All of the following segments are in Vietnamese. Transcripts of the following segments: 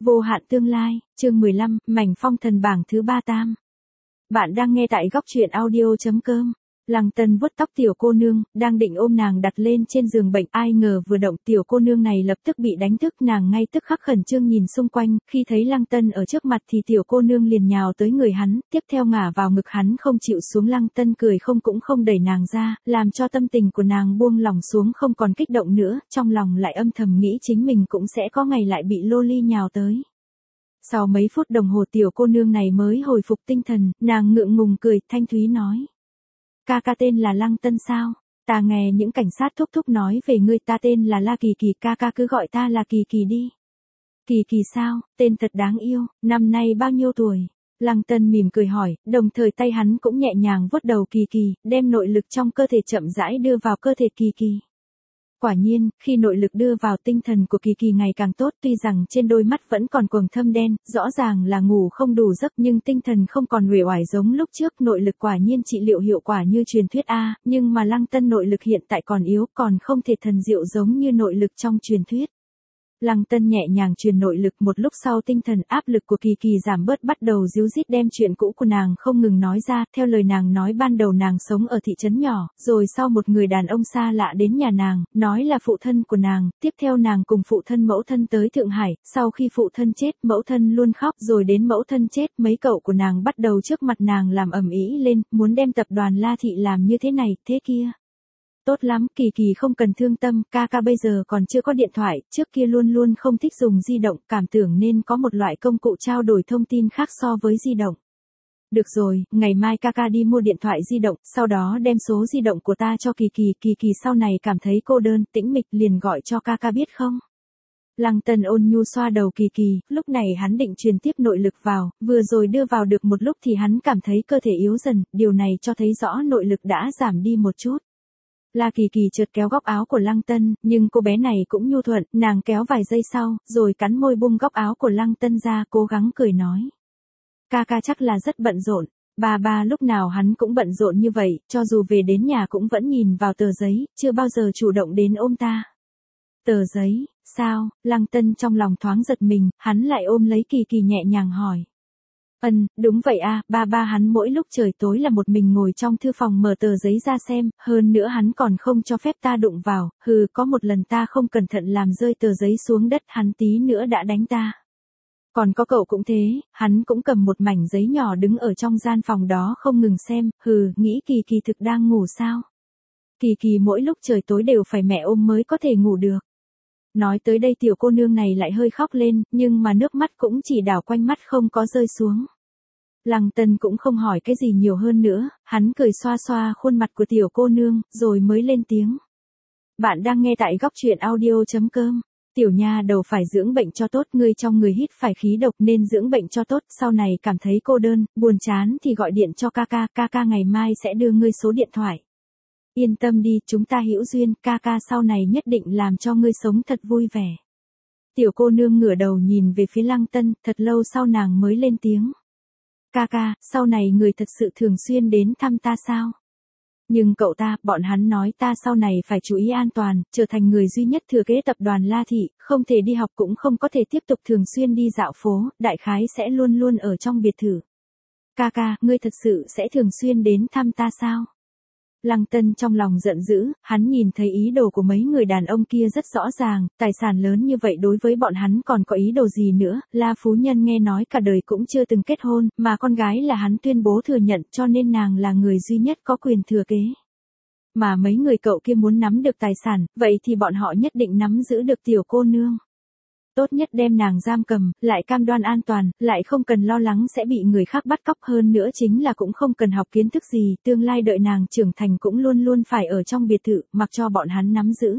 Vô hạn tương lai, chương 15, mảnh phong thần bảng thứ 3 tam. Bạn đang nghe tại góc truyện audio.com. Lăng Tân vuốt tóc tiểu cô nương, đang định ôm nàng đặt lên trên giường bệnh, ai ngờ vừa động tiểu cô nương này lập tức bị đánh thức, nàng ngay tức khắc khẩn trương nhìn xung quanh, khi thấy Lăng Tân ở trước mặt thì tiểu cô nương liền nhào tới người hắn, tiếp theo ngả vào ngực hắn không chịu xuống. Lăng Tân cười không cũng không đẩy nàng ra, làm cho tâm tình của nàng buông lỏng xuống không còn kích động nữa, trong lòng lại âm thầm nghĩ chính mình cũng sẽ có ngày lại bị loli nhào tới. Sau mấy phút đồng hồ tiểu cô nương này mới hồi phục tinh thần, nàng ngượng ngùng cười, thanh thúy nói. Ca tên là Lăng Tân sao? Ta nghe những cảnh sát thúc thúc nói về ngươi, ta tên là La Kỳ Kỳ, ca cứ gọi ta là Kỳ Kỳ đi. Kỳ Kỳ sao, tên thật đáng yêu, năm nay bao nhiêu tuổi? Lăng Tân mỉm cười hỏi, đồng thời tay hắn cũng nhẹ nhàng vuốt đầu Kỳ Kỳ, đem nội lực trong cơ thể chậm rãi đưa vào cơ thể Kỳ Kỳ. Quả nhiên, khi nội lực đưa vào tinh thần của Kỳ Kỳ ngày càng tốt, tuy rằng trên đôi mắt vẫn còn quầng thâm đen, rõ ràng là ngủ không đủ giấc nhưng tinh thần không còn uể oải giống lúc trước, nội lực quả nhiên trị liệu hiệu quả như truyền thuyết a, nhưng mà Lăng Tân nội lực hiện tại còn yếu, còn không thể thần diệu giống như nội lực trong truyền thuyết. Lăng Tân nhẹ nhàng truyền nội lực, một lúc sau tinh thần áp lực của Kỳ Kỳ giảm bớt, bắt đầu díu dít đem chuyện cũ của nàng không ngừng nói ra. Theo lời nàng nói, ban đầu nàng sống ở thị trấn nhỏ, rồi sau một người đàn ông xa lạ đến nhà nàng, nói là phụ thân của nàng, tiếp theo nàng cùng phụ thân mẫu thân tới Thượng Hải, sau khi phụ thân chết, mẫu thân luôn khóc, rồi đến mẫu thân chết, mấy cậu của nàng bắt đầu trước mặt nàng làm ầm ĩ lên, muốn đem tập đoàn La Thị làm như thế này, thế kia. Tốt lắm, Kỳ Kỳ không cần thương tâm, ca bây giờ còn chưa có điện thoại, trước kia luôn luôn không thích dùng di động, cảm tưởng nên có một loại công cụ trao đổi thông tin khác so với di động. Được rồi, ngày mai ca đi mua điện thoại di động, sau đó đem số di động của ta cho Kỳ Kỳ sau này cảm thấy cô đơn, tĩnh mịch liền gọi cho ca biết không? Lăng Tân ôn nhu xoa đầu Kỳ Kỳ, lúc này hắn định truyền tiếp nội lực vào, vừa rồi đưa vào được một lúc thì hắn cảm thấy cơ thể yếu dần, điều này cho thấy rõ nội lực đã giảm đi một chút. La Kỳ Kỳ chợt kéo góc áo của Lăng Tân, nhưng cô bé này cũng nhu thuận, nàng kéo vài giây sau, rồi cắn môi bung góc áo của Lăng Tân ra, cố gắng cười nói. Ca chắc là rất bận rộn, ba lúc nào hắn cũng bận rộn như vậy, cho dù về đến nhà cũng vẫn nhìn vào tờ giấy, chưa bao giờ chủ động đến ôm ta. Tờ giấy, sao? Lăng Tân trong lòng thoáng giật mình, hắn lại ôm lấy Kỳ Kỳ nhẹ nhàng hỏi. Đúng vậy a, ba hắn mỗi lúc trời tối là một mình ngồi trong thư phòng mở tờ giấy ra xem, hơn nữa hắn còn không cho phép ta đụng vào, có một lần ta không cẩn thận làm rơi tờ giấy xuống đất, hắn tí nữa đã đánh ta. Còn có cậu cũng thế, hắn cũng cầm một mảnh giấy nhỏ đứng ở trong gian phòng đó không ngừng xem, nghĩ Kỳ Kỳ thực đang ngủ sao? Kỳ Kỳ mỗi lúc trời tối đều phải mẹ ôm mới có thể ngủ được. Nói tới đây tiểu cô nương này lại hơi khóc lên, nhưng mà nước mắt cũng chỉ đảo quanh mắt không có rơi xuống. Lăng Tân cũng không hỏi cái gì nhiều hơn nữa, hắn cười xoa xoa khuôn mặt của tiểu cô nương, rồi mới lên tiếng. Bạn đang nghe tại góc truyện audio.com. Tiểu nha đầu phải dưỡng bệnh cho tốt, ngươi trong người hít phải khí độc nên dưỡng bệnh cho tốt, sau này cảm thấy cô đơn, buồn chán thì gọi điện cho ca ngày mai sẽ đưa ngươi số điện thoại. Yên tâm đi, chúng ta hữu duyên, ca sau này nhất định làm cho ngươi sống thật vui vẻ. Tiểu cô nương ngửa đầu nhìn về phía Lăng Tân, thật lâu sau nàng mới lên tiếng. Ca, sau này người thật sự thường xuyên đến thăm ta sao? Nhưng cậu ta, bọn hắn nói ta sau này phải chú ý an toàn, trở thành người duy nhất thừa kế tập đoàn La Thị, không thể đi học cũng không có thể tiếp tục thường xuyên đi dạo phố, đại khái sẽ luôn luôn ở trong biệt thự. Ca, ngươi thật sự sẽ thường xuyên đến thăm ta sao? Lăng Tân trong lòng giận dữ, hắn nhìn thấy ý đồ của mấy người đàn ông kia rất rõ ràng, tài sản lớn như vậy đối với bọn hắn còn có ý đồ gì nữa, La Phú Nhân nghe nói cả đời cũng chưa từng kết hôn, mà con gái là hắn tuyên bố thừa nhận cho nên nàng là người duy nhất có quyền thừa kế. Mà mấy người cậu kia muốn nắm được tài sản, vậy thì bọn họ nhất định nắm giữ được tiểu cô nương. Tốt nhất đem nàng giam cầm, lại cam đoan an toàn, lại không cần lo lắng sẽ bị người khác bắt cóc, hơn nữa chính là cũng không cần học kiến thức gì, tương lai đợi nàng trưởng thành cũng luôn luôn phải ở trong biệt thự, mặc cho bọn hắn nắm giữ.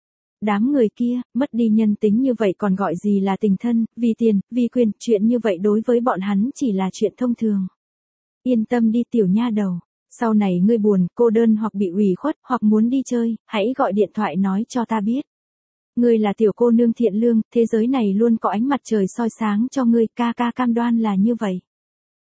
Đám người kia, mất đi nhân tính như vậy còn gọi gì là tình thân, vì tiền, vì quyền, chuyện như vậy đối với bọn hắn chỉ là chuyện thông thường. Yên tâm đi tiểu nha đầu, sau này ngươi buồn, cô đơn hoặc bị ủy khuất, hoặc muốn đi chơi, hãy gọi điện thoại nói cho ta biết. Ngươi là tiểu cô nương thiện lương, thế giới này luôn có ánh mặt trời soi sáng cho ngươi, ca cam đoan là như vậy.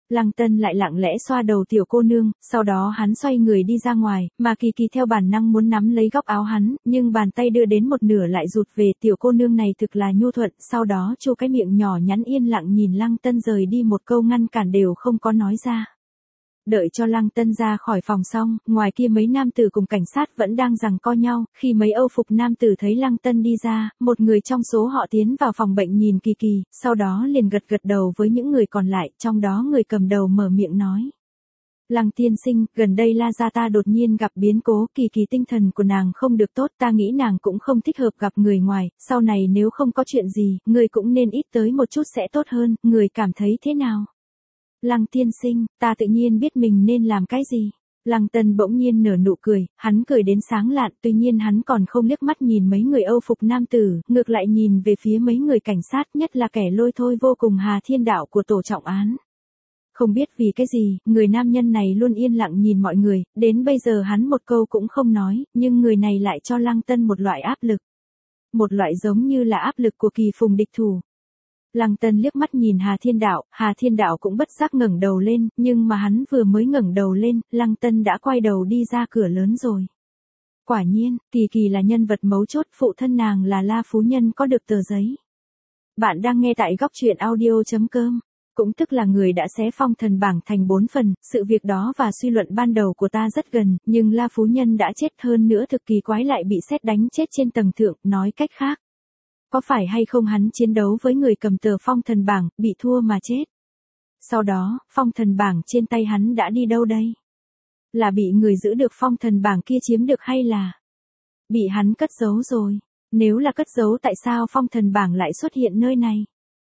Lăng Tân lại lặng lẽ xoa đầu tiểu cô nương, sau đó hắn xoay người đi ra ngoài, mà Kỳ Kỳ theo bản năng muốn nắm lấy góc áo hắn, nhưng bàn tay đưa đến một nửa lại rụt về. Tiểu cô nương này thực là nhu thuận, sau đó chu cái miệng nhỏ nhắn yên lặng nhìn Lăng Tân rời đi, một câu ngăn cản đều không có nói ra. Đợi cho Lăng Tân ra khỏi phòng xong, ngoài kia mấy nam tử cùng cảnh sát vẫn đang giằng co nhau, khi mấy Âu phục nam tử thấy Lăng Tân đi ra, một người trong số họ tiến vào phòng bệnh nhìn Kỳ Kỳ, sau đó liền gật gật đầu với những người còn lại, trong đó người cầm đầu mở miệng nói. Lăng tiên sinh, gần đây La gia ta đột nhiên gặp biến cố, Kỳ Kỳ tinh thần của nàng không được tốt, ta nghĩ nàng cũng không thích hợp gặp người ngoài, sau này nếu không có chuyện gì, người cũng nên ít tới một chút sẽ tốt hơn, người cảm thấy thế nào? Lăng tiên sinh, ta tự nhiên biết mình nên làm cái gì. Lăng Tân bỗng nhiên nở nụ cười, hắn cười đến sáng lạn, tuy nhiên hắn còn không liếc mắt nhìn mấy người Âu phục nam tử, ngược lại nhìn về phía mấy người cảnh sát, nhất là kẻ lôi thôi vô cùng Hà Thiên Đạo của tổ trọng án. Không biết vì cái gì, người nam nhân này luôn yên lặng nhìn mọi người, đến bây giờ hắn một câu cũng không nói, nhưng người này lại cho Lăng Tân một loại áp lực. Một loại giống như là áp lực của kỳ phùng địch thủ. Lăng Tân liếc mắt nhìn Hà Thiên Đạo cũng bất giác ngẩng đầu lên, nhưng mà hắn vừa mới ngẩng đầu lên, Lăng Tân đã quay đầu đi ra cửa lớn rồi. Quả nhiên, Kỳ Kỳ là nhân vật mấu chốt, phụ thân nàng là La Phú Nhân có được tờ giấy. Bạn đang nghe tại góc truyện audio.com, cũng tức là người đã xé phong thần bảng thành 4 phần, sự việc đó và suy luận ban đầu của ta rất gần, nhưng La Phú Nhân đã chết, hơn nữa thực kỳ quái lại bị sét đánh chết trên tầng thượng, nói cách khác. Có phải hay không hắn chiến đấu với người cầm tờ phong thần bảng, bị thua mà chết? Sau đó, phong thần bảng trên tay hắn đã đi đâu đây? Là bị người giữ được phong thần bảng kia chiếm được hay là bị hắn cất giấu rồi? Nếu là cất giấu tại sao phong thần bảng lại xuất hiện nơi này?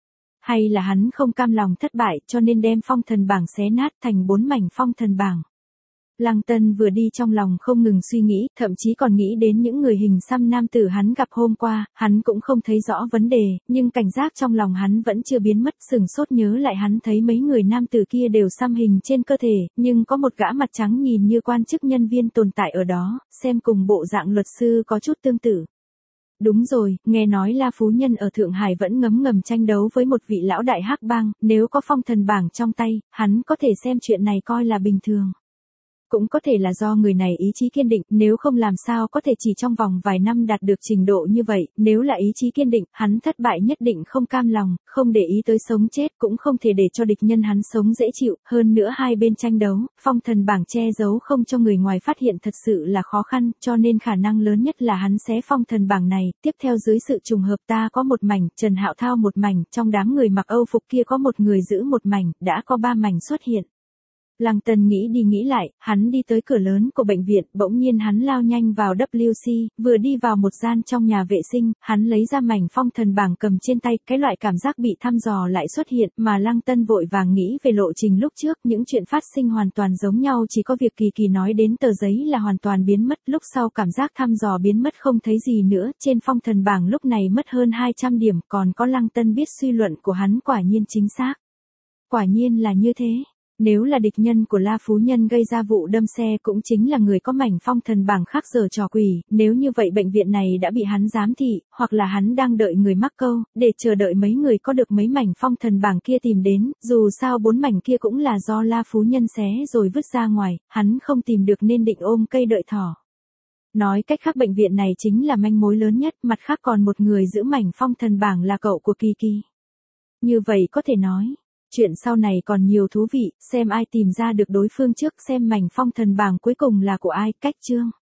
Hay là hắn không cam lòng thất bại cho nên đem phong thần bảng xé nát thành 4 mảnh phong thần bảng? Lăng Tân vừa đi trong lòng không ngừng suy nghĩ, thậm chí còn nghĩ đến những người hình xăm nam tử hắn gặp hôm qua, hắn cũng không thấy rõ vấn đề, nhưng cảnh giác trong lòng hắn vẫn chưa biến mất, sừng sốt nhớ lại hắn thấy mấy người nam tử kia đều xăm hình trên cơ thể, nhưng có một gã mặt trắng nhìn như quan chức nhân viên tồn tại ở đó, xem cùng bộ dạng luật sư có chút tương tự. Đúng rồi, nghe nói La Phú Nhân ở Thượng Hải vẫn ngấm ngầm tranh đấu với một vị lão đại hắc bang, nếu có phong thần bảng trong tay, hắn có thể xem chuyện này coi là bình thường. Cũng có thể là do người này ý chí kiên định, nếu không làm sao có thể chỉ trong vòng vài năm đạt được trình độ như vậy, nếu là ý chí kiên định, hắn thất bại nhất định không cam lòng, không để ý tới sống chết, cũng không thể để cho địch nhân hắn sống dễ chịu, hơn nữa hai bên tranh đấu, phong thần bảng che giấu không cho người ngoài phát hiện thật sự là khó khăn, cho nên khả năng lớn nhất là hắn xé phong thần bảng này, tiếp theo dưới sự trùng hợp ta có một mảnh, Trần Hạo Thao một mảnh, trong đám người mặc Âu phục kia có một người giữ một mảnh, đã có 3 mảnh xuất hiện. Lăng Tân nghĩ đi nghĩ lại, hắn đi tới cửa lớn của bệnh viện, bỗng nhiên hắn lao nhanh vào WC, vừa đi vào một gian trong nhà vệ sinh, hắn lấy ra mảnh phong thần bảng cầm trên tay, cái loại cảm giác bị thăm dò lại xuất hiện, mà Lăng Tân vội vàng nghĩ về lộ trình lúc trước, những chuyện phát sinh hoàn toàn giống nhau, chỉ có việc Kỳ Kỳ nói đến tờ giấy là hoàn toàn biến mất, lúc sau cảm giác thăm dò biến mất không thấy gì nữa, trên phong thần bảng lúc này mất hơn 200 điểm, còn có Lăng Tân biết suy luận của hắn quả nhiên chính xác. Quả nhiên là như thế. Nếu là địch nhân của La Phú Nhân gây ra vụ đâm xe cũng chính là người có mảnh phong thần bảng khác giờ trò quỷ, nếu như vậy bệnh viện này đã bị hắn giám thị, hoặc là hắn đang đợi người mắc câu, để chờ đợi mấy người có được mấy mảnh phong thần bảng kia tìm đến, dù sao 4 mảnh kia cũng là do La Phú Nhân xé rồi vứt ra ngoài, hắn không tìm được nên định ôm cây đợi thỏ. Nói cách khác bệnh viện này chính là manh mối lớn nhất, mặt khác còn một người giữ mảnh phong thần bảng là cậu của Kỳ Kỳ. Như vậy có thể nói. Chuyện sau này còn nhiều thú vị, xem ai tìm ra được đối phương trước, xem mảnh phong thần bảng cuối cùng là của ai, cách chương.